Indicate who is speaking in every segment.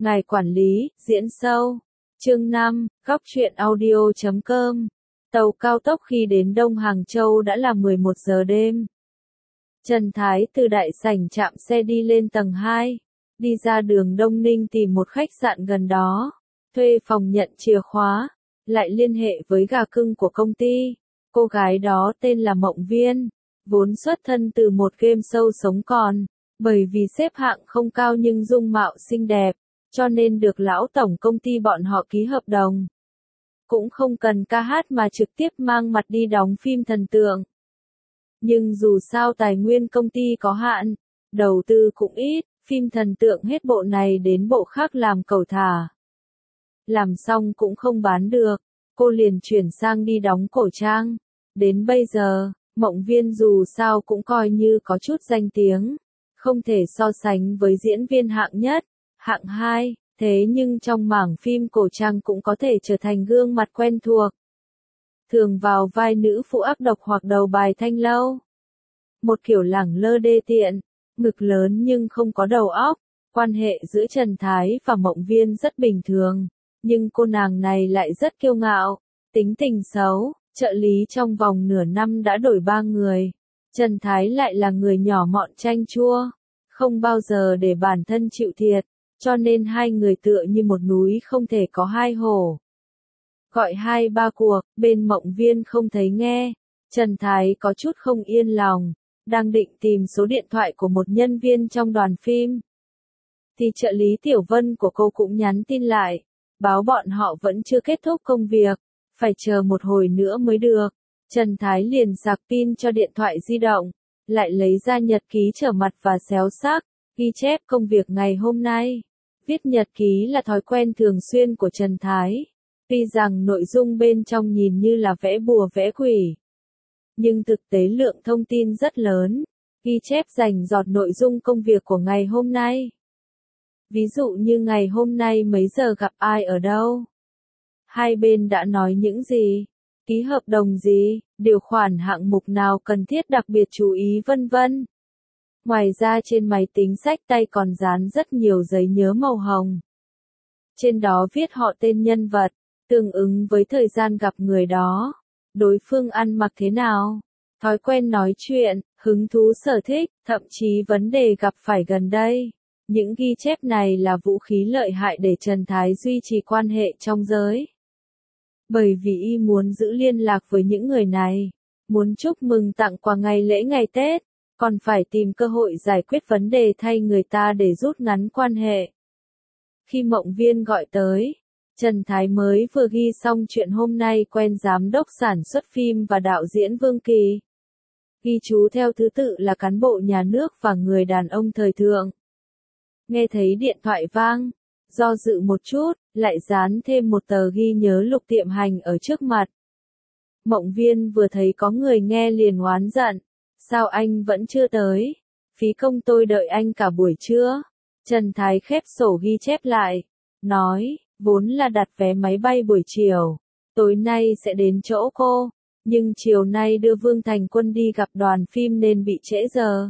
Speaker 1: Ngài quản lý, diễn sâu. Chương 5, góc truyện audio.com. Tàu cao tốc khi đến Đông Hàng Châu đã là 11 giờ đêm. Trần Thái từ đại sảnh chạm xe đi lên tầng 2, đi ra đường Đông Ninh tìm một khách sạn gần đó, thuê phòng nhận chìa khóa, lại liên hệ với gà cưng của công ty. Cô gái đó tên là Mộng Viên, vốn xuất thân từ một game show sống còn, bởi vì xếp hạng không cao nhưng dung mạo xinh đẹp, cho nên được lão tổng công ty bọn họ ký hợp đồng. Cũng không cần ca hát mà trực tiếp mang mặt đi đóng phim thần tượng. Nhưng dù sao tài nguyên công ty có hạn, đầu tư cũng ít, phim thần tượng hết bộ này đến bộ khác làm cẩu thả. Làm xong cũng không bán được, cô liền chuyển sang đi đóng cổ trang. Đến bây giờ, Mộng Viên dù sao cũng coi như có chút danh tiếng, không thể so sánh với diễn viên hạng nhất, hạng 2, thế nhưng trong mảng phim cổ trang cũng có thể trở thành gương mặt quen thuộc. Thường vào vai nữ phụ ác độc hoặc đầu bài thanh lâu. Một kiểu lẳng lơ đê tiện, ngực lớn nhưng không có đầu óc. Quan hệ giữa Trần Thái và Mộng Viên rất bình thường, nhưng cô nàng này lại rất kiêu ngạo, tính tình xấu. Trợ lý trong vòng nửa năm đã đổi 3 người. Trần Thái lại là người nhỏ mọn chanh chua, không bao giờ để bản thân chịu thiệt, cho nên hai người tựa như một núi không thể có hai hổ. Gọi 2-3 cuộc, bên Mộng Viên không thấy nghe. Trần Thái có chút không yên lòng, đang định tìm số điện thoại của một nhân viên trong đoàn phim. Thì trợ lý Tiểu Vân của cô cũng nhắn tin lại, báo bọn họ vẫn chưa kết thúc công việc, phải chờ một hồi nữa mới được. Trần Thái liền sạc pin cho điện thoại di động, lại lấy ra nhật ký trở mặt và xéo xác, ghi chép công việc ngày hôm nay. Viết nhật ký là thói quen thường xuyên của Trần Thái. Tuy rằng nội dung bên trong nhìn như là vẽ bùa vẽ quỷ, nhưng thực tế lượng thông tin rất lớn, ghi chép rành rọt nội dung công việc của ngày hôm nay. Ví dụ như ngày hôm nay mấy giờ gặp ai ở đâu, hai bên đã nói những gì, ký hợp đồng gì, điều khoản hạng mục nào cần thiết đặc biệt chú ý vân vân. Ngoài ra trên máy tính xách tay còn dán rất nhiều giấy nhớ màu hồng. Trên đó viết họ tên nhân vật, tương ứng với thời gian gặp người đó, đối phương ăn mặc thế nào, thói quen nói chuyện, hứng thú sở thích, thậm chí vấn đề gặp phải gần đây. Những ghi chép này là vũ khí lợi hại để Trần Thái duy trì quan hệ trong giới. Bởi vì y muốn giữ liên lạc với những người này, muốn chúc mừng tặng quà ngày lễ ngày Tết, còn phải tìm cơ hội giải quyết vấn đề thay người ta để rút ngắn quan hệ. Khi Mộng Viên gọi tới, Trần Thái mới vừa ghi xong chuyện hôm nay quen giám đốc sản xuất phim và đạo diễn Vương Kỳ. Ghi chú theo thứ tự là cán bộ nhà nước và người đàn ông thời thượng. Nghe thấy điện thoại vang, do dự một chút, lại dán thêm một tờ ghi nhớ Lục Tiệm Hành ở trước mặt. Mộng Viên vừa thấy có người nghe liền oán giận, sao anh vẫn chưa tới, phí công tôi đợi anh cả buổi trưa. Trần Thái khép sổ ghi chép lại, nói, vốn là đặt vé máy bay buổi chiều, tối nay sẽ đến chỗ cô, nhưng chiều nay đưa Vương Thành Quân đi gặp đoàn phim nên bị trễ giờ.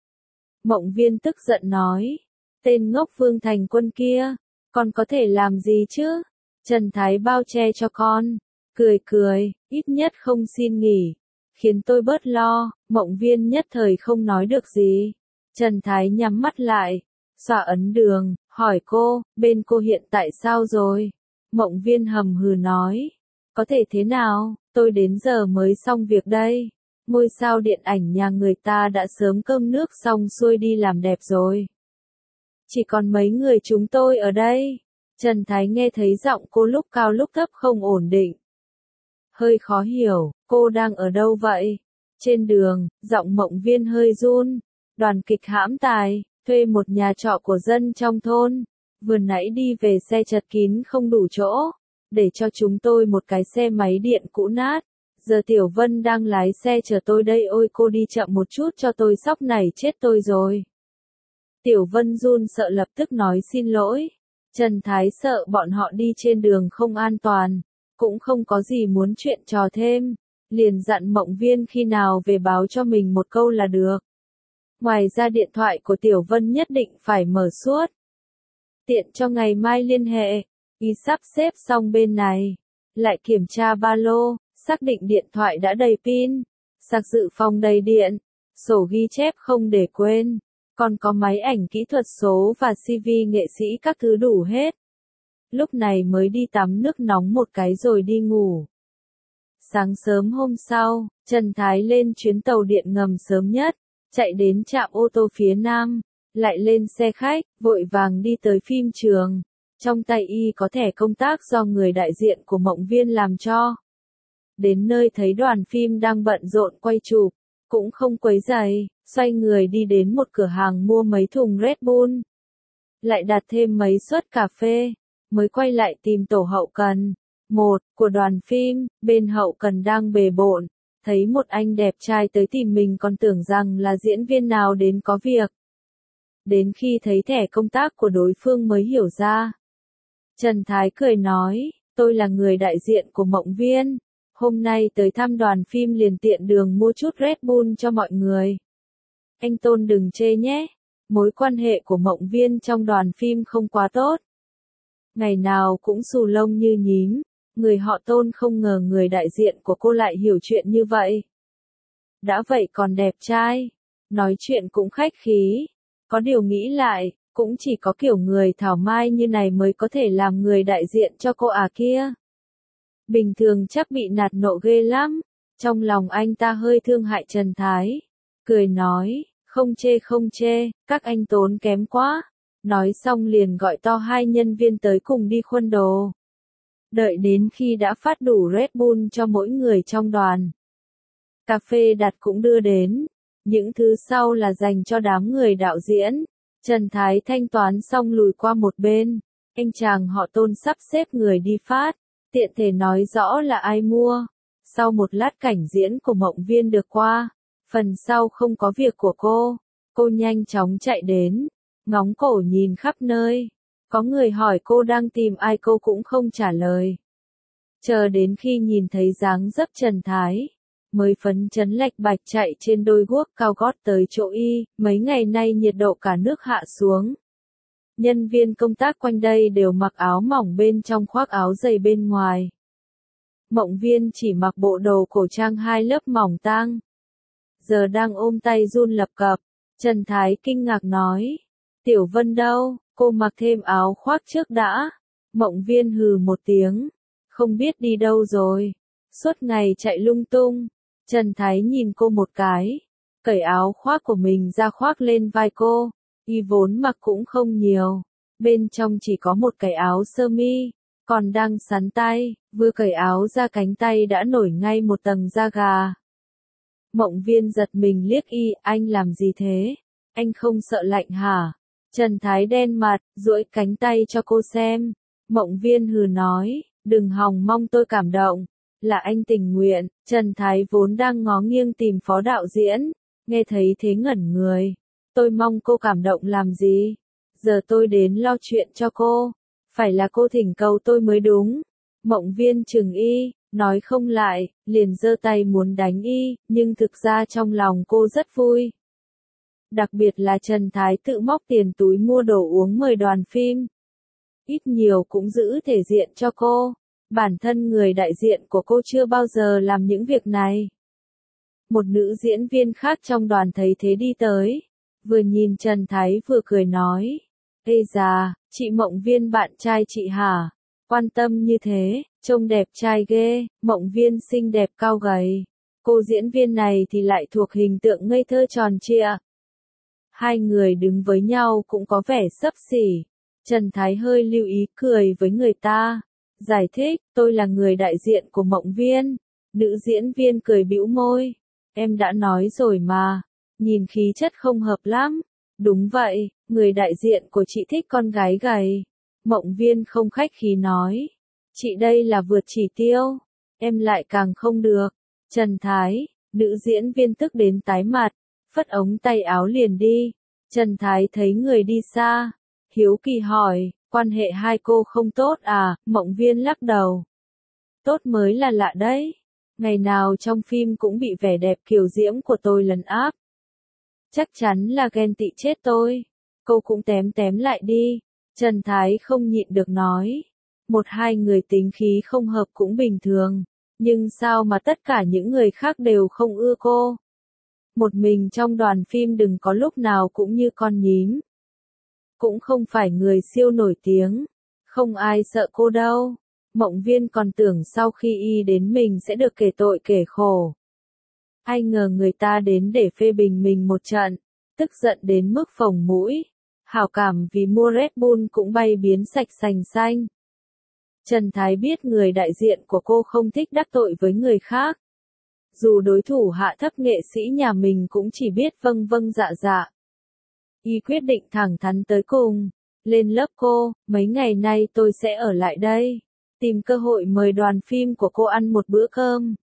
Speaker 1: Mộng Viên tức giận nói, tên ngốc Vương Thành Quân kia, con có thể làm gì chứ? Trần Thái bao che cho con, cười, ít nhất không xin nghỉ, khiến tôi bớt lo. Mộng Viên nhất thời không nói được gì. Trần Thái nhắm mắt lại, xóa ấn đường, hỏi cô, bên cô hiện tại sao rồi? Mộng Viên hầm hừ nói, có thể thế nào, tôi đến giờ mới xong việc đây. Ngôi sao điện ảnh nhà người ta đã sớm cơm nước xong xuôi đi làm đẹp rồi. Chỉ còn mấy người chúng tôi ở đây. Trần Thái nghe thấy giọng cô lúc cao lúc thấp không ổn định. Hơi khó hiểu, cô đang ở đâu vậy? Trên đường, giọng Mộng Viên hơi run. Đoàn kịch hãm tài, thuê một nhà trọ của dân trong thôn. Vừa nãy đi về xe chật kín không đủ chỗ, để cho chúng tôi một cái xe máy điện cũ nát. Giờ Tiểu Vân đang lái xe chờ tôi đây, ôi cô đi chậm một chút cho tôi, sóc này chết tôi rồi. Tiểu Vân run sợ lập tức nói xin lỗi. Trần Thái sợ bọn họ đi trên đường không an toàn, cũng không có gì muốn chuyện trò thêm, liền dặn Mộng Viên khi nào về báo cho mình một câu là được. Ngoài ra điện thoại của Tiểu Vân nhất định phải mở suốt. tiện cho ngày mai liên hệ. Y sắp xếp xong bên này, lại kiểm tra ba lô, xác định điện thoại đã đầy pin, sạc dự phòng đầy điện, sổ ghi chép không để quên, còn có máy ảnh kỹ thuật số và CV nghệ sĩ các thứ đủ hết. Lúc này mới đi tắm nước nóng một cái rồi đi ngủ. Sáng sớm hôm sau, Trần Thái lên chuyến tàu điện ngầm sớm nhất, chạy đến trạm ô tô phía Nam, lại lên xe khách, vội vàng đi tới phim trường. Trong tay y có thẻ công tác do người đại diện của Mộng Viên làm cho. Đến nơi thấy đoàn phim đang bận rộn quay chụp, cũng không quấy rầy, xoay người đi đến một cửa hàng mua mấy thùng Red Bull. Lại đặt thêm mấy suất cà phê, mới quay lại tìm tổ hậu cần. Một của đoàn phim, bên hậu cần đang bề bộn, thấy một anh đẹp trai tới tìm mình còn tưởng rằng là diễn viên nào đến có việc. Đến khi thấy thẻ công tác của đối phương mới hiểu ra. Trần Thái cười nói, tôi là người đại diện của Mộng Viên, hôm nay tới thăm đoàn phim liền tiện đường mua chút Red Bull cho mọi người. Anh Tôn đừng chê nhé, mối quan hệ của Mộng Viên trong đoàn phim không quá tốt. Ngày nào cũng xù lông như nhím, người họ Tôn không ngờ người đại diện của cô lại hiểu chuyện như vậy. Đã vậy còn đẹp trai, nói chuyện cũng khách khí, có điều nghĩ lại, cũng chỉ có kiểu người thảo mai như này mới có thể làm người đại diện cho cô à kia. Bình thường chắc bị nạt nộ ghê lắm, trong lòng anh ta hơi thương hại Trần Thái, cười nói, không chê, các anh tốn kém quá. Nói xong liền gọi to hai nhân viên tới cùng đi khuân đồ. Đợi đến khi đã phát đủ Red Bull cho mỗi người trong đoàn. Cà phê đặt cũng đưa đến, những thứ sau là dành cho đám người đạo diễn. Trần Thái thanh toán xong lùi qua một bên, anh chàng họ Tôn sắp xếp người đi phát, tiện thể nói rõ là ai mua. Sau một lát cảnh diễn của Mộng Viên được qua, phần sau không có việc của cô nhanh chóng chạy đến, ngóng cổ nhìn khắp nơi, có người hỏi cô đang tìm ai cô cũng không trả lời. Chờ đến khi nhìn thấy dáng dấp Trần Thái, mới phấn chấn lạch bạch chạy trên đôi guốc cao gót tới chỗ y, mấy ngày nay nhiệt độ cả nước hạ xuống. Nhân viên công tác quanh đây đều mặc áo mỏng bên trong khoác áo dày bên ngoài. Mộng Viên chỉ mặc bộ đồ cổ trang 2 lớp mỏng tang. Giờ đang ôm tay run lập cập, Trần Thái kinh ngạc nói, Tiểu Vân đâu, cô mặc thêm áo khoác trước đã. Mộng Viên hừ một tiếng, không biết đi đâu rồi, suốt ngày chạy lung tung. Trần Thái nhìn cô một cái, cởi áo khoác của mình ra khoác lên vai cô, y vốn mặc cũng không nhiều, bên trong chỉ có một cái áo sơ mi, còn đang sắn tay, vừa cởi áo ra cánh tay đã nổi ngay một tầng da gà. Mộng Viên giật mình liếc y, anh làm gì thế? Anh không sợ lạnh hả? Trần Thái đen mặt, duỗi cánh tay cho cô xem. Mộng Viên hừ nói, đừng hòng mong tôi cảm động, là anh tình nguyện. Trần Thái vốn đang ngó nghiêng tìm phó đạo diễn, nghe thấy thế ngẩn người. Tôi mong cô cảm động làm gì? Giờ tôi đến lo chuyện cho cô, phải là cô thỉnh cầu tôi mới đúng. Mộng Viên chừng y, nói không lại, liền giơ tay muốn đánh y, nhưng thực ra trong lòng cô rất vui. Đặc biệt là Trần Thái tự móc tiền túi mua đồ uống mời đoàn phim. Ít nhiều cũng giữ thể diện cho cô. Bản thân người đại diện của cô chưa bao giờ làm những việc này. Một nữ diễn viên khác trong đoàn thấy thế đi tới, vừa nhìn Trần Thái vừa cười nói, ê già, chị Mộng Viên bạn trai chị hả? Quan tâm như thế, trông đẹp trai ghê. Mộng Viên xinh đẹp cao gầy. Cô diễn viên này thì lại thuộc hình tượng ngây thơ tròn trịa. Hai người đứng với nhau cũng có vẻ xấp xỉ. Trần Thái hơi lưu ý cười với người ta. Giải thích, tôi là người đại diện của Mộng Viên. Nữ diễn viên cười bĩu môi. Em đã nói rồi mà. Nhìn khí chất không hợp lắm. Đúng vậy, người đại diện của chị thích con gái gầy. Mộng Viên không khách khí nói. Chị đây là vượt chỉ tiêu. Em lại càng không được. Trần Thái, nữ diễn viên tức đến tái mặt. Phất ống tay áo liền đi. Trần Thái thấy người đi xa, hiếu kỳ hỏi, quan hệ hai cô không tốt à? Mộng Viên lắc đầu. Tốt mới là lạ đấy. Ngày nào trong phim cũng bị vẻ đẹp kiều diễm của tôi lấn áp. Chắc chắn là ghen tị chết tôi. Cô cũng tém tém lại đi. Trần Thái không nhịn được nói. Một hai người tính khí không hợp cũng bình thường. Nhưng sao mà tất cả những người khác đều không ưa cô? Một mình trong đoàn phim đừng có lúc nào cũng như con nhím. Cũng không phải người siêu nổi tiếng. Không ai sợ cô đâu. Mộng Viên còn tưởng sau khi y đến mình sẽ được kể tội kể khổ. Ai ngờ người ta đến để phê bình mình một trận. Tức giận đến mức phồng mũi. Hảo cảm vì mua Red Bull cũng bay biến sạch sành xanh. Trần Thái biết người đại diện của cô không thích đắc tội với người khác. Dù đối thủ hạ thấp nghệ sĩ nhà mình cũng chỉ biết vâng vâng dạ dạ. Y quyết định thẳng thắn tới cùng. Lên lớp cô, mấy ngày nay tôi sẽ ở lại đây. Tìm cơ hội mời đoàn phim của cô ăn một bữa cơm.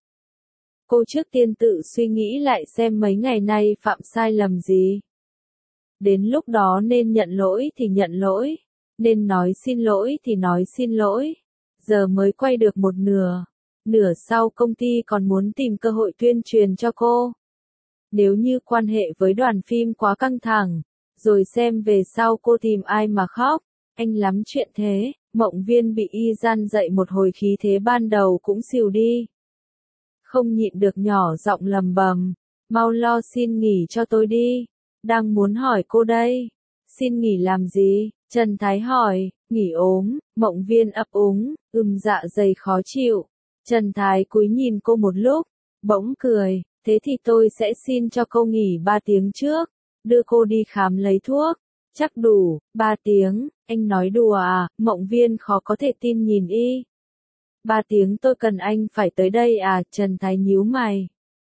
Speaker 1: Cô trước tiên tự suy nghĩ lại xem mấy ngày nay phạm sai lầm gì. Đến lúc đó nên nhận lỗi thì nhận lỗi. Nên nói xin lỗi thì nói xin lỗi. Giờ mới quay được một nửa. Nửa sau công ty còn muốn tìm cơ hội tuyên truyền cho cô. Nếu như quan hệ với đoàn phim quá căng thẳng, rồi xem về sau cô tìm ai mà khóc. Anh lắm chuyện thế. Mộng Viên bị y gian dậy một hồi khí thế ban đầu cũng xìu đi. Không nhịn được nhỏ giọng lầm bầm. Mau lo xin nghỉ cho tôi đi. Đang muốn hỏi cô đây. Xin nghỉ làm gì? Trần Thái hỏi. Nghỉ ốm. Mộng Viên ấp úng. Dạ dày khó chịu. Trần Thái cúi nhìn cô một lúc. Bỗng cười. Thế thì tôi sẽ xin cho cô nghỉ 3 tiếng trước. Đưa cô đi khám lấy thuốc. Chắc đủ. 3 tiếng. Anh nói đùa à? Mộng Viên khó có thể tin nhìn y. 3 tiếng tôi cần anh phải tới đây à? Trần Thái nhíu mày.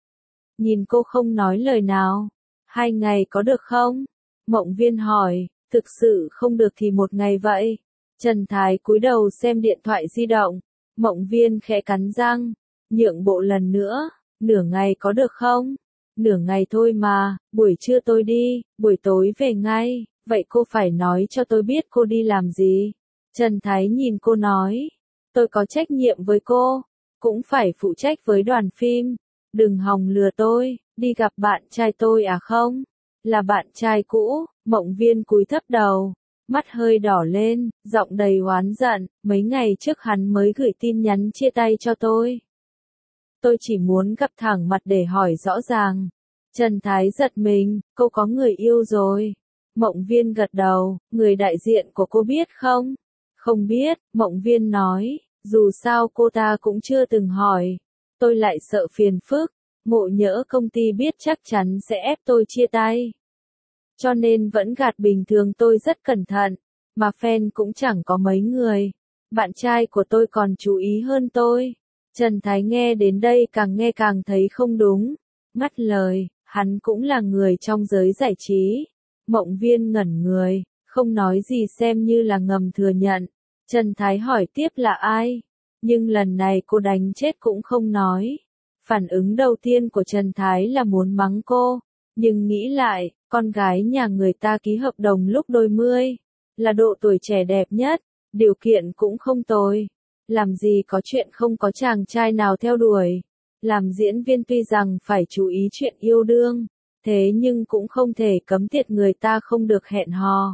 Speaker 1: Nhìn cô không nói lời nào. 2 ngày có được không? Mộng Viên hỏi. Thực sự không được thì 1 ngày vậy. Trần Thái cúi đầu xem điện thoại di động. Mộng Viên khẽ cắn răng. Nhượng bộ lần nữa. Nửa ngày có được không? Nửa ngày thôi mà. Buổi trưa tôi đi. Buổi tối về ngay. Vậy cô phải nói cho tôi biết cô đi làm gì. Trần Thái nhìn cô nói. Tôi có trách nhiệm với cô. Cũng phải phụ trách với đoàn phim. Đừng hòng lừa tôi. Đi gặp bạn trai tôi à không? Là bạn trai cũ. Mộng Viên cúi thấp đầu. Mắt hơi đỏ lên. Giọng đầy oán giận. Mấy ngày trước hắn mới gửi tin nhắn chia tay cho tôi. Tôi chỉ muốn gặp thẳng mặt để hỏi rõ ràng. Trần Thái giật mình. Cô có người yêu rồi. Mộng Viên gật đầu. Người đại diện của cô biết không? Không biết. Mộng Viên nói. Dù sao cô ta cũng chưa từng hỏi. Tôi lại sợ phiền phức. Ngộ nhỡ công ty biết chắc chắn sẽ ép tôi chia tay. Cho nên vẫn gạt bình thường tôi rất cẩn thận. Mà fan cũng chẳng có mấy người. Bạn trai của tôi còn chú ý hơn tôi. Trần Thái nghe đến đây càng nghe càng thấy không đúng. Ngắt lời, hắn cũng là người trong giới giải trí. Mộng Viên ngẩn người, không nói gì xem như là ngầm thừa nhận. Trần Thái hỏi tiếp là ai? Nhưng lần này cô đánh chết cũng không nói. Phản ứng đầu tiên của Trần Thái là muốn mắng cô. Nhưng nghĩ lại, con gái nhà người ta ký hợp đồng lúc đôi mươi. Là độ tuổi trẻ đẹp nhất. Điều kiện cũng không tồi. Làm gì có chuyện không có chàng trai nào theo đuổi. Làm diễn viên tuy rằng phải chú ý chuyện yêu đương. Thế nhưng cũng không thể cấm tiệt người ta không được hẹn hò.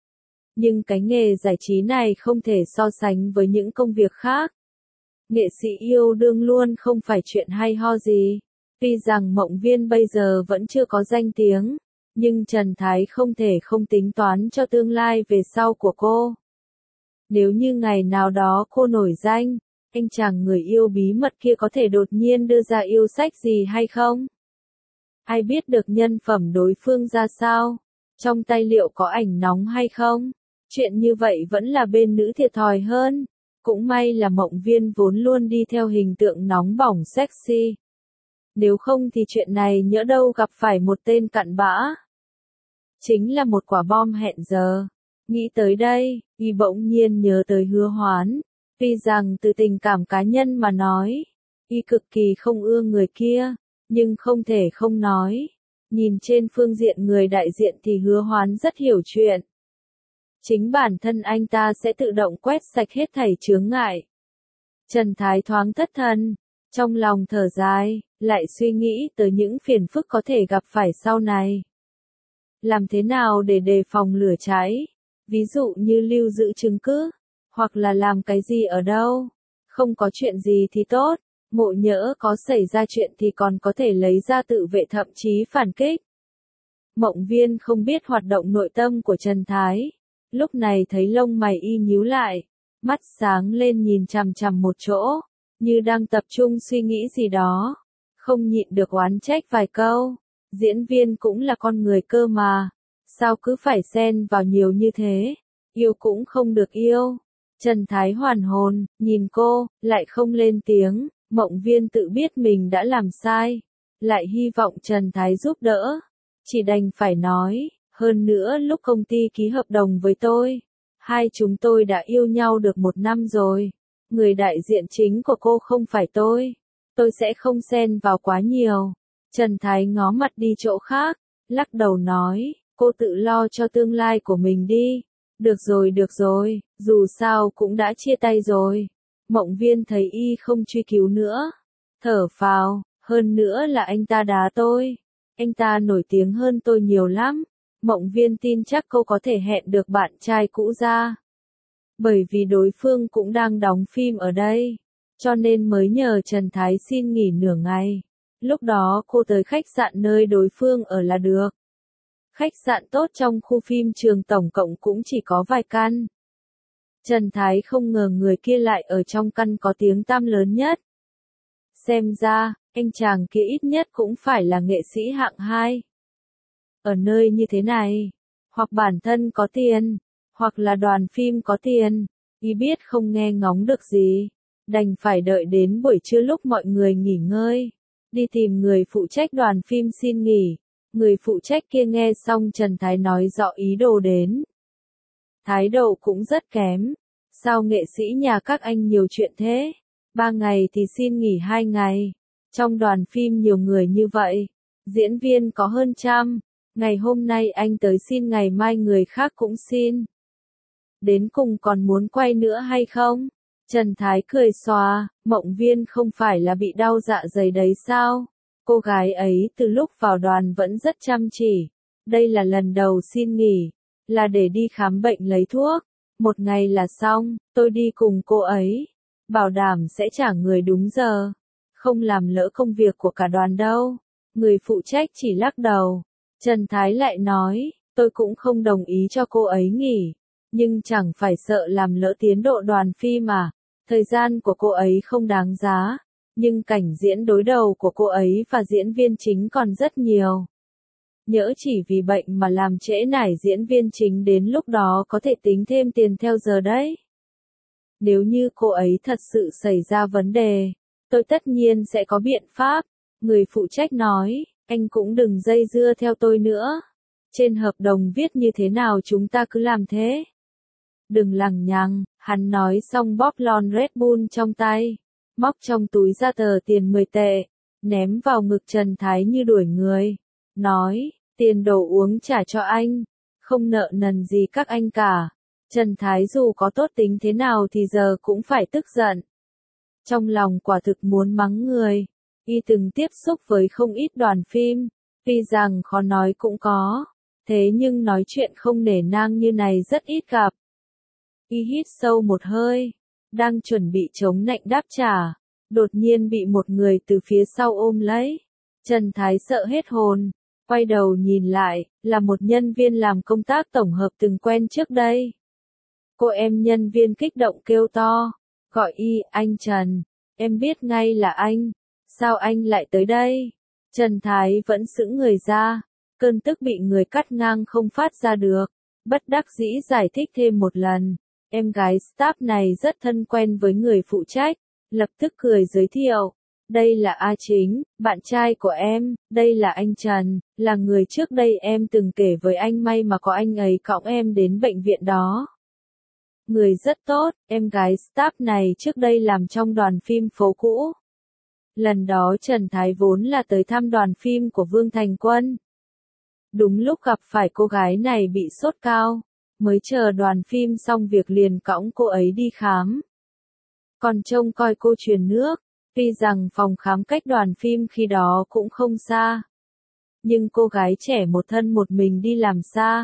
Speaker 1: Nhưng cái nghề giải trí này không thể so sánh với những công việc khác. Nghệ sĩ yêu đương luôn không phải chuyện hay ho gì. Tuy rằng Mộng Viên bây giờ vẫn chưa có danh tiếng, nhưng Trần Thái không thể không tính toán cho tương lai về sau của cô. Nếu như ngày nào đó cô nổi danh, anh chàng người yêu bí mật kia có thể đột nhiên đưa ra yêu sách gì hay không? Ai biết được nhân phẩm đối phương ra sao? Trong tay liệu có ảnh nóng hay không? Chuyện như vậy vẫn là bên nữ thiệt thòi hơn. Cũng may là Mộng Viên vốn luôn đi theo hình tượng nóng bỏng sexy. Nếu không thì chuyện này nhỡ đâu gặp phải một tên cặn bã. Chính là một quả bom hẹn giờ. Nghĩ tới đây, y bỗng nhiên nhớ tới Hứa Hoán. Tuy rằng từ tình cảm cá nhân mà nói, y cực kỳ không ưa người kia, nhưng không thể không nói. Nhìn trên phương diện người đại diện thì Hứa Hoán rất hiểu chuyện. Chính bản thân anh ta sẽ tự động quét sạch hết thảy chướng ngại. Trần Thái thoáng thất thần, trong lòng thở dài, lại suy nghĩ tới những phiền phức có thể gặp phải sau này. Làm thế nào để đề phòng lửa cháy? Ví dụ như lưu giữ chứng cứ, hoặc là làm cái gì ở đâu. Không có chuyện gì thì tốt, ngộ nhỡ có xảy ra chuyện thì còn có thể lấy ra tự vệ thậm chí phản kích. Mộng Viên không biết hoạt động nội tâm của Trần Thái. Lúc này thấy lông mày y nhíu lại, mắt sáng lên nhìn chằm chằm một chỗ, như đang tập trung suy nghĩ gì đó. Không nhịn được oán trách vài câu. Diễn viên cũng là con người cơ mà. Sao cứ phải xen vào nhiều như thế? Yêu cũng không được yêu. Trần Thái hoàn hồn, nhìn cô, lại không lên tiếng. Mộng Viên tự biết mình đã làm sai, lại hy vọng Trần Thái giúp đỡ. Chỉ đành phải nói, hơn nữa lúc công ty ký hợp đồng với tôi, hai chúng tôi đã yêu nhau được 1 năm rồi. Người đại diện chính của cô không phải tôi sẽ không xen vào quá nhiều. Trần Thái ngó mặt đi chỗ khác, lắc đầu nói, cô tự lo cho tương lai của mình đi. Được rồi, dù sao cũng đã chia tay rồi. Mộng Viên thấy y không truy cứu nữa, thở phào, hơn nữa là anh ta đá tôi. Anh ta nổi tiếng hơn tôi nhiều lắm. Mộng Viên tin chắc cô có thể hẹn được bạn trai cũ ra. Bởi vì đối phương cũng đang đóng phim ở đây, cho nên mới nhờ Trần Thái xin nghỉ nửa ngày. Lúc đó cô tới khách sạn nơi đối phương ở là được. Khách sạn tốt trong khu phim trường tổng cộng cũng chỉ có vài căn. Trần Thái không ngờ người kia lại ở trong căn có tiếng tăm lớn nhất. Xem ra, anh chàng kia ít nhất cũng phải là nghệ sĩ hạng 2. Ở nơi như thế này, hoặc bản thân có tiền, hoặc là đoàn phim có tiền, y biết không nghe ngóng được gì, đành phải đợi đến buổi trưa lúc mọi người nghỉ ngơi, đi tìm người phụ trách đoàn phim xin nghỉ. Người phụ trách kia nghe xong Trần Thái nói rõ ý đồ đến. Thái độ cũng rất kém. Sao nghệ sĩ nhà các anh nhiều chuyện thế? 3 ngày thì xin nghỉ 2 ngày. Trong đoàn phim nhiều người như vậy, diễn viên có hơn 100. Ngày hôm nay anh tới xin, ngày mai người khác cũng xin. Đến cùng còn muốn quay nữa hay không? Trần Thái cười xòa, Mộng Viên không phải là bị đau dạ dày đấy sao? Cô gái ấy từ lúc vào đoàn vẫn rất chăm chỉ. Đây là lần đầu xin nghỉ, là để đi khám bệnh lấy thuốc. 1 ngày là xong, tôi đi cùng cô ấy. Bảo đảm sẽ trả người đúng giờ. Không làm lỡ công việc của cả đoàn đâu. Người phụ trách chỉ lắc đầu. Trần Thái lại nói, tôi cũng không đồng ý cho cô ấy nghỉ. Nhưng chẳng phải sợ làm lỡ tiến độ đoàn phim mà. Thời gian của cô ấy không đáng giá. Nhưng cảnh diễn đối đầu của cô ấy và diễn viên chính còn rất nhiều. Nhỡ chỉ vì bệnh mà làm trễ nải diễn viên chính, đến lúc đó có thể tính thêm tiền theo giờ đấy. Nếu như cô ấy thật sự xảy ra vấn đề, tôi tất nhiên sẽ có biện pháp. Người phụ trách nói, anh cũng đừng dây dưa theo tôi nữa. Trên hợp đồng viết như thế nào chúng ta cứ làm thế. Đừng lằng nhằng, hắn nói xong bóp lon Red Bull trong tay. Móc trong túi ra tờ tiền 10 tệ, ném vào ngực Trần Thái như đuổi người. Nói, tiền đồ uống trả cho anh, không nợ nần gì các anh cả. Trần Thái dù có tốt tính thế nào thì giờ cũng phải tức giận. Trong lòng quả thực muốn mắng người. Y từng tiếp xúc với không ít đoàn phim, tuy rằng khó nói cũng có. Thế nhưng nói chuyện không nể nang như này rất ít gặp. Y hít sâu một hơi, đang chuẩn bị chống nạnh đáp trả, đột nhiên bị một người từ phía sau ôm lấy. Trần Thái sợ hết hồn, quay đầu nhìn lại, là một nhân viên làm công tác tổng hợp từng quen trước đây. Cô em nhân viên kích động kêu to, gọi y, anh Trần, em biết ngay là anh, sao anh lại tới đây? Trần Thái vẫn sững người ra, cơn tức bị người cắt ngang không phát ra được, bất đắc dĩ giải thích thêm một lần. Em gái staff này rất thân quen với người phụ trách, lập tức cười giới thiệu. Đây là A Chính, bạn trai của em, đây là anh Trần, là người trước đây em từng kể với anh, may mà có anh ấy cõng em đến bệnh viện đó. Người rất tốt, em gái staff này trước đây làm trong đoàn phim Phố Cũ. Lần đó Trần Thái vốn là tới thăm đoàn phim của Vương Thành Quân. Đúng lúc gặp phải cô gái này bị sốt cao, mới chờ đoàn phim xong việc liền cõng cô ấy đi khám. Còn trông coi cô truyền nước, tuy rằng phòng khám cách đoàn phim khi đó cũng không xa. Nhưng cô gái trẻ một thân một mình đi làm xa,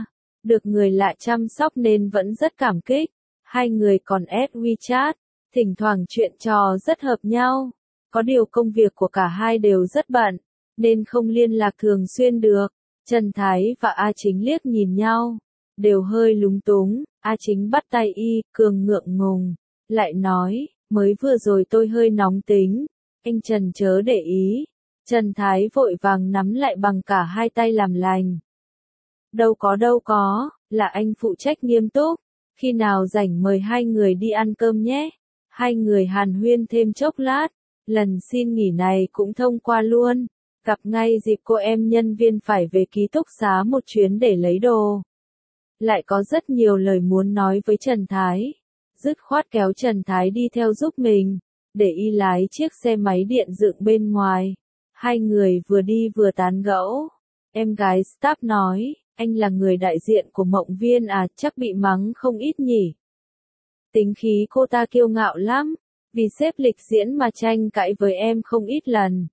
Speaker 1: được người lạ chăm sóc nên vẫn rất cảm kích. Hai người còn add WeChat, thỉnh thoảng chuyện trò rất hợp nhau. Có điều công việc của cả hai đều rất bận, nên không liên lạc thường xuyên được. Trần Thái và A Chính liếc nhìn nhau, đều hơi lúng túng. A Chính bắt tay Y Cường ngượng ngùng, lại nói, mới vừa rồi tôi hơi nóng tính, anh Trần chớ để ý. Trần Thái vội vàng nắm lại bằng cả hai tay làm lành. Đâu có, là anh phụ trách nghiêm túc, khi nào rảnh mời hai người đi ăn cơm nhé. Hai người hàn huyên thêm chốc lát, lần xin nghỉ này cũng thông qua luôn, gặp ngay dịp cô em nhân viên phải về ký túc xá một chuyến để lấy đồ. Lại có rất nhiều lời muốn nói với Trần Thái, dứt khoát kéo Trần Thái đi theo giúp mình, để Y lái chiếc xe máy điện dựng bên ngoài. Hai người vừa đi vừa tán gẫu. Em gái staff nói, anh là người đại diện của Mộng Viên à, chắc bị mắng không ít nhỉ. Tính khí cô ta kiêu ngạo lắm, vì sếp lịch diễn mà tranh cãi với em không ít lần.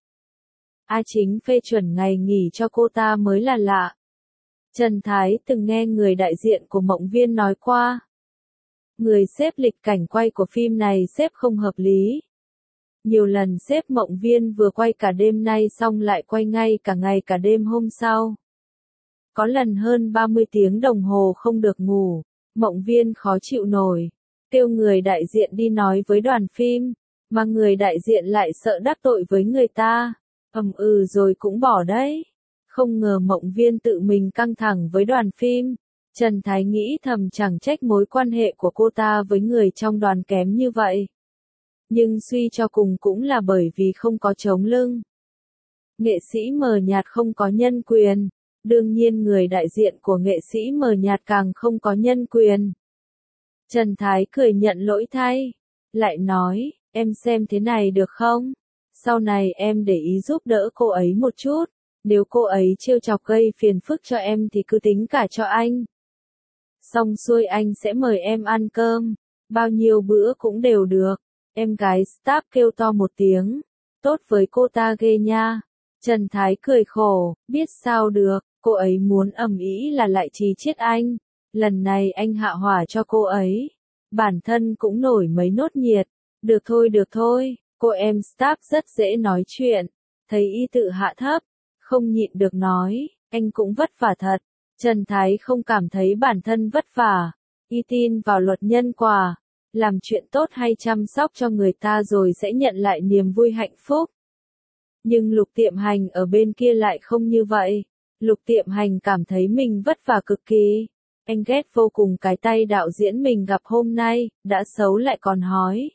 Speaker 1: A Chính phê chuẩn ngày nghỉ cho cô ta mới là lạ. Trần Thái từng nghe người đại diện của Mộng Viên nói qua. Người xếp lịch cảnh quay của phim này xếp không hợp lý. Nhiều lần xếp Mộng Viên vừa quay cả đêm nay xong lại quay ngay cả ngày cả đêm hôm sau. Có lần hơn 30 tiếng đồng hồ không được ngủ, Mộng Viên khó chịu nổi, kêu người đại diện đi nói với đoàn phim, mà người đại diện lại sợ đắc tội với người ta, rồi cũng bỏ đấy. Không ngờ Mộng Viên tự mình căng thẳng với đoàn phim. Trần Thái nghĩ thầm chẳng trách mối quan hệ của cô ta với người trong đoàn kém như vậy. Nhưng suy cho cùng cũng là bởi vì không có chống lưng. Nghệ sĩ mờ nhạt không có nhân quyền, đương nhiên người đại diện của nghệ sĩ mờ nhạt càng không có nhân quyền. Trần Thái cười nhận lỗi thay, lại nói, em xem thế này được không? Sau này em để ý giúp đỡ cô ấy một chút, nếu cô ấy trêu chọc gây phiền phức cho em thì cứ tính cả cho anh. Xong xuôi anh sẽ mời em ăn cơm, bao nhiêu bữa cũng đều được. Em gái staff kêu to một tiếng, tốt với cô ta ghê nha. Trần Thái cười khổ, biết sao được, cô ấy muốn ầm ĩ là lại chí chết anh. Lần này anh hạ hỏa cho cô ấy, bản thân cũng nổi mấy nốt nhiệt. Được thôi, cô em staff rất dễ nói chuyện. Thấy Y tự hạ thấp, không nhịn được nói, anh cũng vất vả thật. Trần Thái không cảm thấy bản thân vất vả. Y tin vào luật nhân quả, làm chuyện tốt hay chăm sóc cho người ta rồi sẽ nhận lại niềm vui hạnh phúc. Nhưng Lục Tiệm Hành ở bên kia lại không như vậy. Lục Tiệm Hành cảm thấy mình vất vả cực kỳ. Anh ghét vô cùng cái tay đạo diễn mình gặp hôm nay, đã xấu lại còn hói.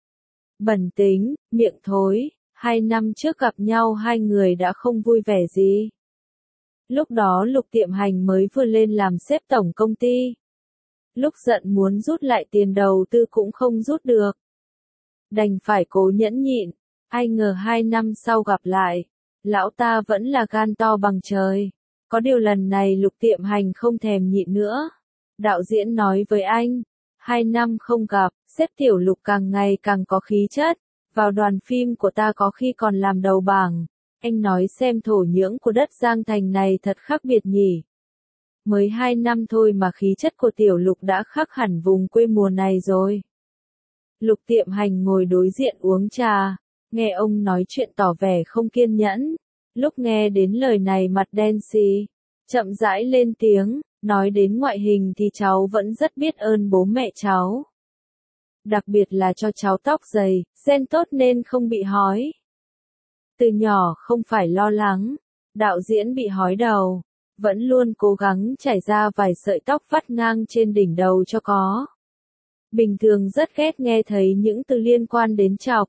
Speaker 1: Bẩn tính, miệng thối, 2 năm trước gặp nhau hai người đã không vui vẻ gì. Lúc đó Lục Tiệm Hành mới vừa lên làm sếp tổng công ty. Lúc giận muốn rút lại tiền đầu tư cũng không rút được. Đành phải cố nhẫn nhịn, ai ngờ 2 năm sau gặp lại, lão ta vẫn là gan to bằng trời. Có điều lần này Lục Tiệm Hành không thèm nhịn nữa. Đạo diễn nói với anh, 2 năm không gặp, sếp Tiểu Lục càng ngày càng có khí chất, vào đoàn phim của ta có khi còn làm đầu bảng. Anh nói xem thổ nhưỡng của đất Giang Thành này thật khác biệt nhỉ. Mới 2 năm thôi mà khí chất của Tiểu Lục đã khác hẳn vùng quê mùa này rồi. Lục Tiệm Hành ngồi đối diện uống trà, nghe ông nói chuyện tỏ vẻ không kiên nhẫn. Lúc nghe đến lời này mặt đen xì, chậm rãi lên tiếng, nói đến ngoại hình thì cháu vẫn rất biết ơn bố mẹ cháu. Đặc biệt là cho cháu tóc dày, gen tốt nên không bị hói. Từ nhỏ không phải lo lắng, đạo diễn bị hói đầu, vẫn luôn cố gắng chải ra vài sợi tóc vắt ngang trên đỉnh đầu cho có. Bình thường rất ghét nghe thấy những từ liên quan đến chọc.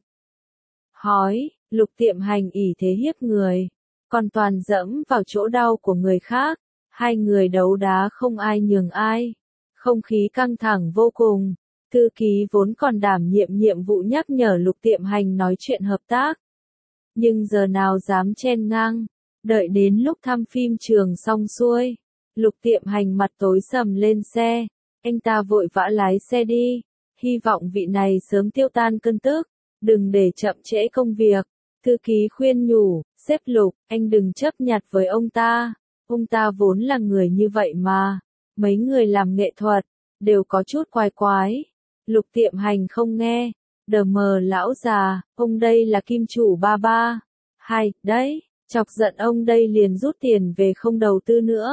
Speaker 1: Hói, Lục Tiệm Hành ỷ thế hiếp người, còn toàn dẫm vào chỗ đau của người khác. Hai người đấu đá không ai nhường ai. Không khí căng thẳng vô cùng. Thư ký vốn còn đảm nhiệm nhiệm vụ nhắc nhở Lục Tiệm Hành nói chuyện hợp tác. Nhưng giờ nào dám chen ngang. Đợi đến lúc thăm phim trường xong xuôi, Lục Tiệm Hành mặt tối sầm lên xe. Anh ta vội vã lái xe đi. Hy vọng vị này sớm tiêu tan cơn tức. Đừng để chậm trễ công việc. Thư ký khuyên nhủ, sếp Lục, anh đừng chấp nhặt với ông ta. Ông ta vốn là người như vậy mà. mấy người làm nghệ thuật, đều có chút quái quái. Lục Tiệm Hành không nghe, đờ mờ lão già, ông đây là kim chủ ba ba. Hay, đấy, chọc giận ông đây liền rút tiền về không đầu tư nữa.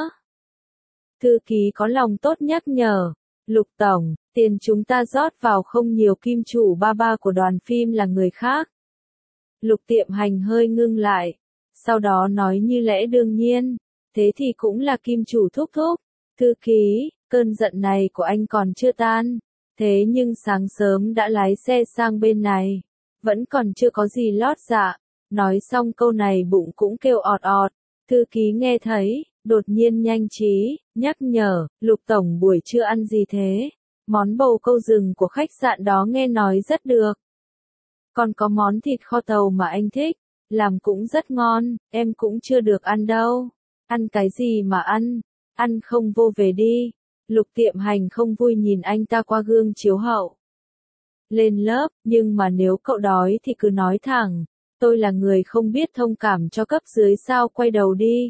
Speaker 1: Thư ký có lòng tốt nhắc nhở, Lục Tổng, tiền chúng ta rót vào không nhiều, kim chủ ba ba của đoàn phim là người khác. Lục Tiệm Hành hơi ngưng lại, sau đó nói như lẽ đương nhiên, thế thì cũng là kim chủ thúc thúc. Thư ký, cơn giận này của anh còn chưa tan, thế nhưng sáng sớm đã lái xe sang bên này, vẫn còn chưa có gì lót dạ. Nói xong câu này bụng cũng kêu ọt ọt. Thư ký nghe thấy, đột nhiên nhanh trí, nhắc nhở, Lục Tổng buổi trưa ăn gì thế? Món bầu câu rừng của khách sạn đó nghe nói rất được. Còn có món thịt kho tàu mà anh thích, làm cũng rất ngon, em cũng chưa được ăn đâu. Ăn cái gì mà ăn không vô về đi. Lục Tiệm Hành không vui nhìn anh ta qua gương chiếu hậu. Lên lớp, nhưng mà nếu cậu đói thì cứ nói thẳng, tôi là người không biết thông cảm cho cấp dưới sao, quay đầu đi.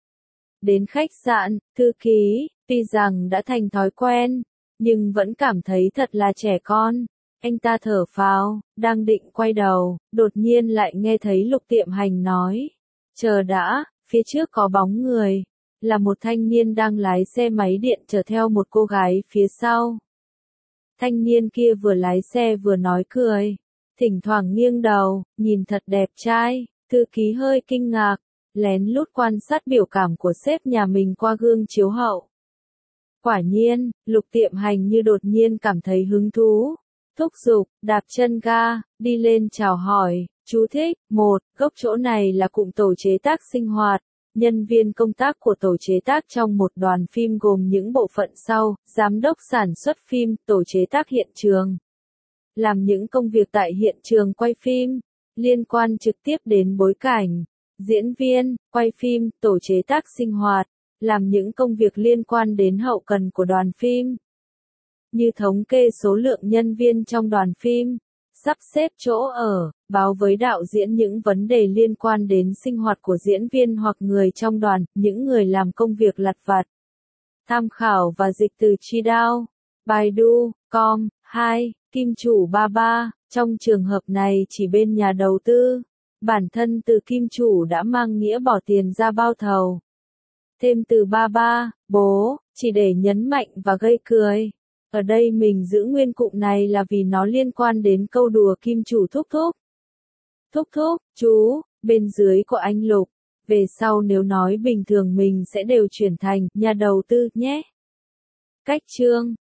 Speaker 1: Đến khách sạn, thư ký, tuy rằng đã thành thói quen, nhưng vẫn cảm thấy thật là trẻ con. Anh ta thở phào, đang định quay đầu, đột nhiên lại nghe thấy Lục Tiệm Hành nói. Chờ đã, phía trước có bóng người, là một thanh niên đang lái xe máy điện chở theo một cô gái phía sau. Thanh niên kia vừa lái xe vừa nói cười, thỉnh thoảng nghiêng đầu, nhìn thật đẹp trai. Thư ký hơi kinh ngạc, lén lút quan sát biểu cảm của sếp nhà mình qua gương chiếu hậu. Quả nhiên, Lục Tiệm Hành như đột nhiên cảm thấy hứng thú, thúc giục, đạp chân ga, đi lên chào hỏi. Chú thích, 1, gốc chỗ này là cụm tổ chế tác sinh hoạt. Nhân viên công tác của tổ chế tác trong một đoàn phim gồm những bộ phận sau: giám đốc sản xuất phim, tổ chế tác hiện trường, làm những công việc tại hiện trường quay phim, liên quan trực tiếp đến bối cảnh, diễn viên, quay phim, tổ chế tác sinh hoạt, làm những công việc liên quan đến hậu cần của đoàn phim, như thống kê số lượng nhân viên trong đoàn phim, sắp xếp chỗ ở, báo với đạo diễn những vấn đề liên quan đến sinh hoạt của diễn viên hoặc người trong đoàn, những người làm công việc lặt vặt. Tham khảo và dịch từ Chidao, Baidu.com. 2. Kim chủ ba ba, trong trường hợp này chỉ bên nhà đầu tư. Bản thân từ kim chủ đã mang nghĩa bỏ tiền ra bao thầu. Thêm từ ba ba, bố, chỉ để nhấn mạnh và gây cười. Ở đây mình giữ nguyên cụm này là vì nó liên quan đến câu đùa kim chủ thúc thúc. Thúc thúc, chú, bên dưới của anh Lục. Về sau nếu nói bình thường mình sẽ đều chuyển thành nhà đầu tư nhé. Cách chương